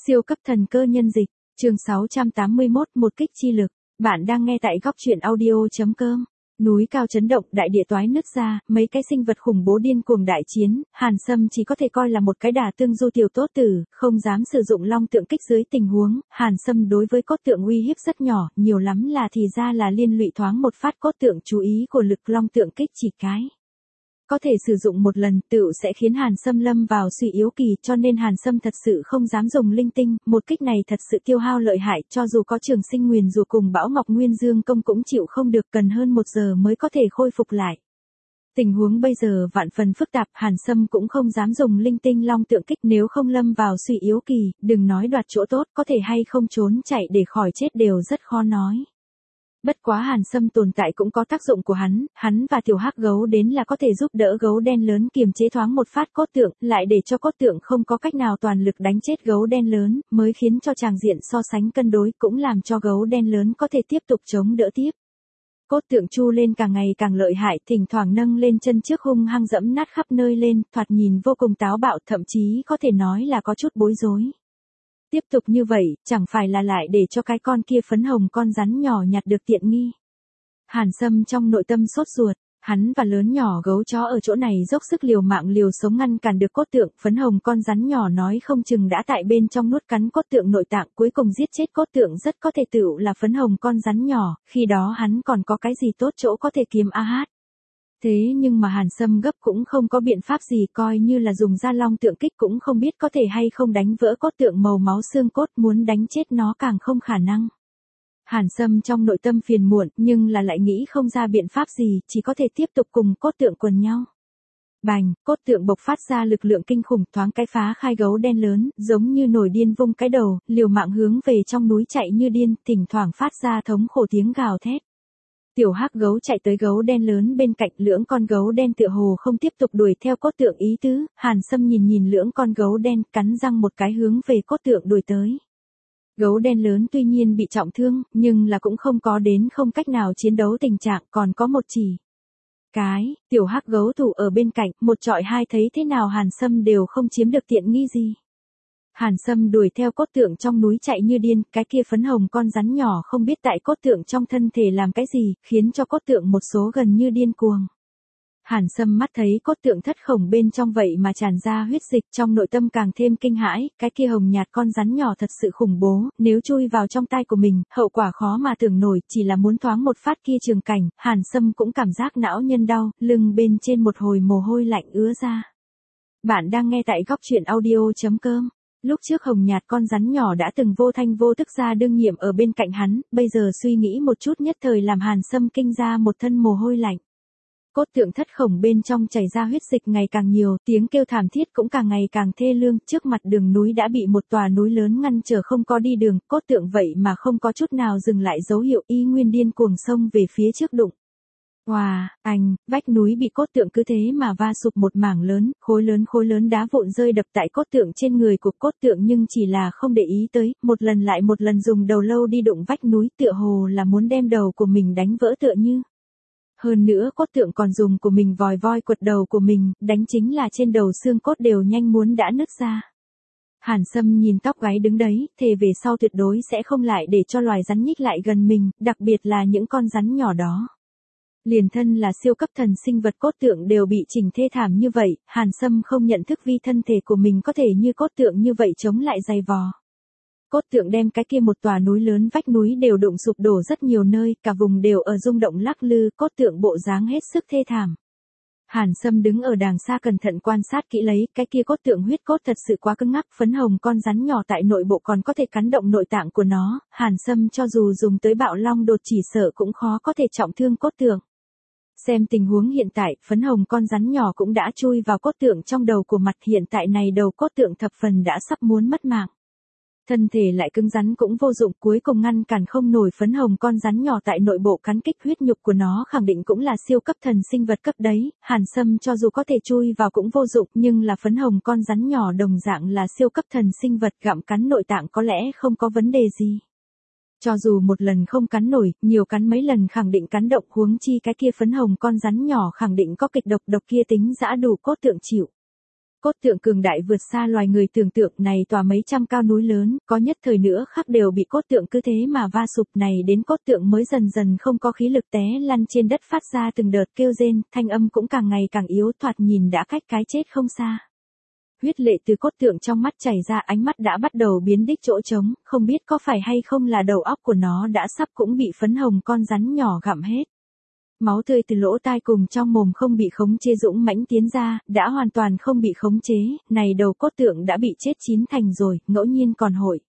Siêu cấp thần cơ nhân dịch, chương 681, một kích chi lực. Bạn đang nghe tại góc truyện audio.com. Núi cao chấn động, đại địa toái nứt ra, mấy cái sinh vật khủng bố điên cuồng đại chiến, Hàn Sâm chỉ có thể coi là một cái đả tương du tiểu tốt tử, không dám sử dụng long tượng kích dưới tình huống, Hàn Sâm đối với cốt tượng uy hiếp rất nhỏ, nhiều lắm là thì ra là liên lụy thoáng một phát cốt tượng chú ý của lực long tượng kích chỉ cái. Có thể sử dụng một lần tựu sẽ khiến Hàn Sâm lâm vào suy yếu kỳ, cho nên Hàn Sâm thật sự không dám dùng linh tinh, một kích này thật sự tiêu hao lợi hại, cho dù có Trường Sinh Nguyền Rùa cùng Bão Ngọc Nguyên Dương công cũng chịu không được, cần hơn 1 giờ mới có thể khôi phục lại. Tình huống bây giờ vạn phần phức tạp, Hàn Sâm cũng không dám dùng linh tinh long tượng kích, nếu không lâm vào suy yếu kỳ, đừng nói đoạt chỗ tốt, có thể hay không trốn chạy để khỏi chết đều rất khó nói. Bất quá Hàn Sâm tồn tại cũng có tác dụng của hắn và tiểu hắc gấu đến là có thể giúp đỡ gấu đen lớn kiềm chế thoáng một phát cốt tượng, lại để cho cốt tượng không có cách nào toàn lực đánh chết gấu đen lớn, mới khiến cho tràng diện so sánh cân đối, cũng làm cho gấu đen lớn có thể tiếp tục chống đỡ tiếp. Cốt tượng chu lên càng ngày càng lợi hại, thỉnh thoảng nâng lên chân trước hung hăng dẫm nát khắp nơi lên, thoạt nhìn vô cùng táo bạo, thậm chí có thể nói là có chút bối rối. Tiếp tục như vậy, chẳng phải là lại để cho cái con kia phấn hồng con rắn nhỏ nhặt được tiện nghi. Hàn Sâm trong nội tâm sốt ruột, hắn và lớn nhỏ gấu chó ở chỗ này dốc sức liều mạng liều sống ngăn cản được cốt tượng, phấn hồng con rắn nhỏ nói không chừng đã tại bên trong nuốt cắn cốt tượng nội tạng, cuối cùng giết chết cốt tượng, rất có thể tựu là phấn hồng con rắn nhỏ, khi đó hắn còn có cái gì tốt chỗ có thể kiếm a. Thế nhưng mà Hàn Sâm gấp cũng không có biện pháp gì, coi như là dùng ra long tượng kích cũng không biết có thể hay không đánh vỡ cốt tượng màu máu xương cốt, muốn đánh chết nó càng không khả năng. Hàn Sâm trong nội tâm phiền muộn, nhưng là lại nghĩ không ra biện pháp gì, chỉ có thể tiếp tục cùng cốt tượng quần nhau. Bành, cốt tượng bộc phát ra lực lượng kinh khủng, thoáng cái phá khai gấu đen lớn, giống như nổi điên vung cái đầu, liều mạng hướng về trong núi chạy như điên, thỉnh thoảng phát ra thống khổ tiếng gào thét. Tiểu hắc gấu chạy tới gấu đen lớn bên cạnh, lưỡng con gấu đen tựa hồ không tiếp tục đuổi theo cốt tượng ý tứ, Hàn Sâm nhìn lưỡng con gấu đen, cắn răng một cái hướng về cốt tượng đuổi tới. Gấu đen lớn tuy nhiên bị trọng thương, nhưng là cũng không có đến không cách nào chiến đấu tình trạng, còn có một chỉ cái, tiểu hắc gấu thủ ở bên cạnh, một trọi hai, thấy thế nào Hàn Sâm đều không chiếm được tiện nghi gì. Hàn Sâm đuổi theo cốt tượng trong núi chạy như điên, cái kia phấn hồng con rắn nhỏ không biết tại cốt tượng trong thân thể làm cái gì, khiến cho cốt tượng một số gần như điên cuồng. Hàn Sâm mắt thấy cốt tượng thất khổng bên trong vậy mà tràn ra huyết dịch, trong nội tâm càng thêm kinh hãi, cái kia hồng nhạt con rắn nhỏ thật sự khủng bố, nếu chui vào trong tay của mình, hậu quả khó mà tưởng nổi, chỉ là muốn thoáng một phát kia trường cảnh, Hàn Sâm cũng cảm giác não nhân đau, lưng bên trên một hồi mồ hôi lạnh ứa ra. Bạn đang nghe tại góc truyện audio.com. Lúc trước hồng nhạt con rắn nhỏ đã từng vô thanh vô tức ra đương nhiệm ở bên cạnh hắn, bây giờ suy nghĩ một chút nhất thời làm Hàn Sâm kinh ra một thân mồ hôi lạnh. Cốt tượng thất khổng bên trong chảy ra huyết dịch ngày càng nhiều, tiếng kêu thảm thiết cũng càng ngày càng thê lương, trước mặt đường núi đã bị một tòa núi lớn ngăn trở không có đi đường, cốt tượng vậy mà không có chút nào dừng lại dấu hiệu, y nguyên điên cuồng xông về phía trước đụng. Vách núi bị cốt tượng cứ thế mà va sụp một mảng lớn, khối lớn đá vụn rơi đập tại cốt tượng trên người của cốt tượng, nhưng chỉ là không để ý tới, một lần lại một lần dùng đầu lâu đi đụng vách núi, tựa hồ là muốn đem đầu của mình đánh vỡ tựa như. Hơn nữa cốt tượng còn dùng của mình vòi voi quật đầu của mình, đánh chính là trên đầu xương cốt đều nhanh muốn đã nứt ra. Hàn Sâm nhìn tóc gáy đứng đấy, thề về sau tuyệt đối sẽ không lại để cho loài rắn nhích lại gần mình, đặc biệt là những con rắn nhỏ đó. Liền thân là siêu cấp thần sinh vật cốt tượng đều bị chỉnh thê thảm như vậy, Hàn Sâm không nhận thức vi thân thể của mình có thể như cốt tượng như vậy chống lại dày vò. Cốt tượng đem cái kia một tòa núi lớn, vách núi đều đụng sụp đổ rất nhiều nơi, cả vùng đều ở rung động lắc lư, cốt tượng bộ dáng hết sức thê thảm. Hàn Sâm đứng ở đàng xa cẩn thận quan sát kỹ lấy, cái kia cốt tượng huyết cốt thật sự quá cứng ngắc, phấn hồng con rắn nhỏ tại nội bộ còn có thể cắn động nội tạng của nó, Hàn Sâm cho dù dùng tới bạo long đột chỉ sợ cũng khó có thể trọng thương cốt tượng. Xem tình huống hiện tại, phấn hồng con rắn nhỏ cũng đã chui vào cốt tượng trong đầu của mặt, hiện tại này đầu cốt tượng thập phần đã sắp muốn mất mạng. Thân thể lại cứng rắn cũng vô dụng, cuối cùng ngăn cản không nổi phấn hồng con rắn nhỏ tại nội bộ cắn kích, huyết nhục của nó khẳng định cũng là siêu cấp thần sinh vật cấp đấy, Hàn Sâm cho dù có thể chui vào cũng vô dụng, nhưng là phấn hồng con rắn nhỏ đồng dạng là siêu cấp thần sinh vật, gặm cắn nội tạng có lẽ không có vấn đề gì. Cho dù một lần không cắn nổi, nhiều cắn mấy lần khẳng định cắn động, huống chi cái kia phấn hồng con rắn nhỏ khẳng định có kịch độc kia tính dã đủ cốt tượng chịu. Cốt tượng cường đại vượt xa loài người tưởng tượng, này tòa mấy trăm cao núi lớn, có nhất thời nữa khắc đều bị cốt tượng cứ thế mà va sụp, này đến cốt tượng mới dần dần không có khí lực té lăn trên đất phát ra từng đợt kêu rên, thanh âm cũng càng ngày càng yếu, thoạt nhìn đã cách cái chết không xa. Huyết lệ từ cốt tượng trong mắt chảy ra, ánh mắt đã bắt đầu biến đích chỗ trống, không biết có phải hay không là đầu óc của nó đã sắp cũng bị phấn hồng con rắn nhỏ gặm hết. Máu tươi từ lỗ tai cùng trong mồm không bị khống chế dũng mãnh tiến ra, đã hoàn toàn không bị khống chế, này đầu cốt tượng đã bị chết chín thành rồi, ngẫu nhiên còn hội.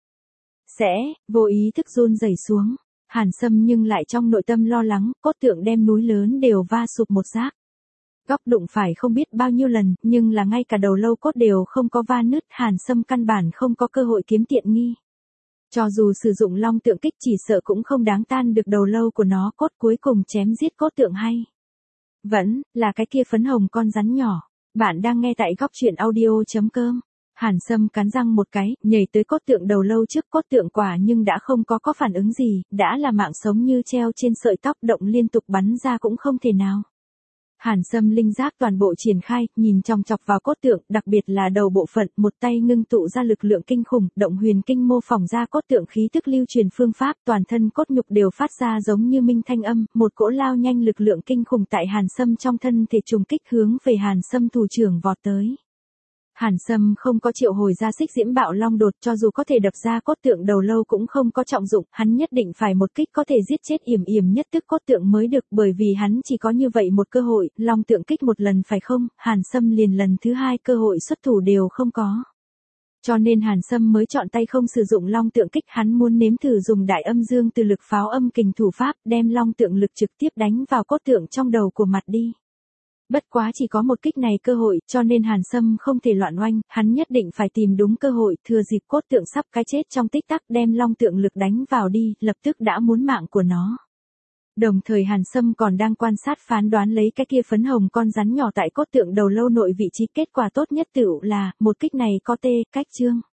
Vô ý thức run rẩy xuống. Hàn Sâm nhưng lại trong nội tâm lo lắng, cốt tượng đem núi lớn đều va sụp một giáp. Góc đụng phải không biết bao nhiêu lần, nhưng là ngay cả đầu lâu cốt đều không có va nứt, Hàn Sâm căn bản không có cơ hội kiếm tiện nghi. Cho dù sử dụng long tượng kích chỉ sợ cũng không đáng tan được đầu lâu của nó, cốt cuối cùng chém giết cốt tượng hay. Vẫn là cái kia phấn hồng con rắn nhỏ. Bạn đang nghe tại góc truyện audio.com. Hàn Sâm cắn răng một cái, nhảy tới cốt tượng đầu lâu trước, cốt tượng quả nhưng đã không có phản ứng gì, đã là mạng sống như treo trên sợi tóc, động liên tục bắn ra cũng không thể nào. Hàn Sâm linh giác toàn bộ triển khai, nhìn chòng chọc vào cốt tượng, đặc biệt là đầu bộ phận, một tay ngưng tụ ra lực lượng kinh khủng, động huyền kinh mô phỏng ra cốt tượng khí tức lưu truyền phương pháp, toàn thân cốt nhục đều phát ra giống như minh thanh âm, một cỗ lao nhanh lực lượng kinh khủng tại Hàn Sâm trong thân thể trùng kích hướng về Hàn Sâm thủ trưởng vọt tới. Hàn Sâm không có triệu hồi ra xích diễm bạo long đột, cho dù có thể đập ra cốt tượng đầu lâu cũng không có trọng dụng, hắn nhất định phải một kích có thể giết chết yểm nhất tức cốt tượng mới được, bởi vì hắn chỉ có như vậy một cơ hội, long tượng kích một lần phải không, Hàn Sâm liền lần thứ hai cơ hội xuất thủ đều không có. Cho nên Hàn Sâm mới chọn tay không sử dụng long tượng kích, hắn muốn nếm thử dùng đại âm dương từ lực pháo âm kình thủ pháp, đem long tượng lực trực tiếp đánh vào cốt tượng trong đầu của mặt đi. Bất quá chỉ có một kích này cơ hội, cho nên Hàn Sâm không thể loạn oanh, hắn nhất định phải tìm đúng cơ hội, thừa dịp cốt tượng sắp cái chết trong tích tắc đem long tượng lực đánh vào đi, lập tức đã muốn mạng của nó. Đồng thời Hàn Sâm còn đang quan sát phán đoán lấy cái kia phấn hồng con rắn nhỏ tại cốt tượng đầu lâu nội vị trí, kết quả tốt nhất tựu là, một kích này có cách chương.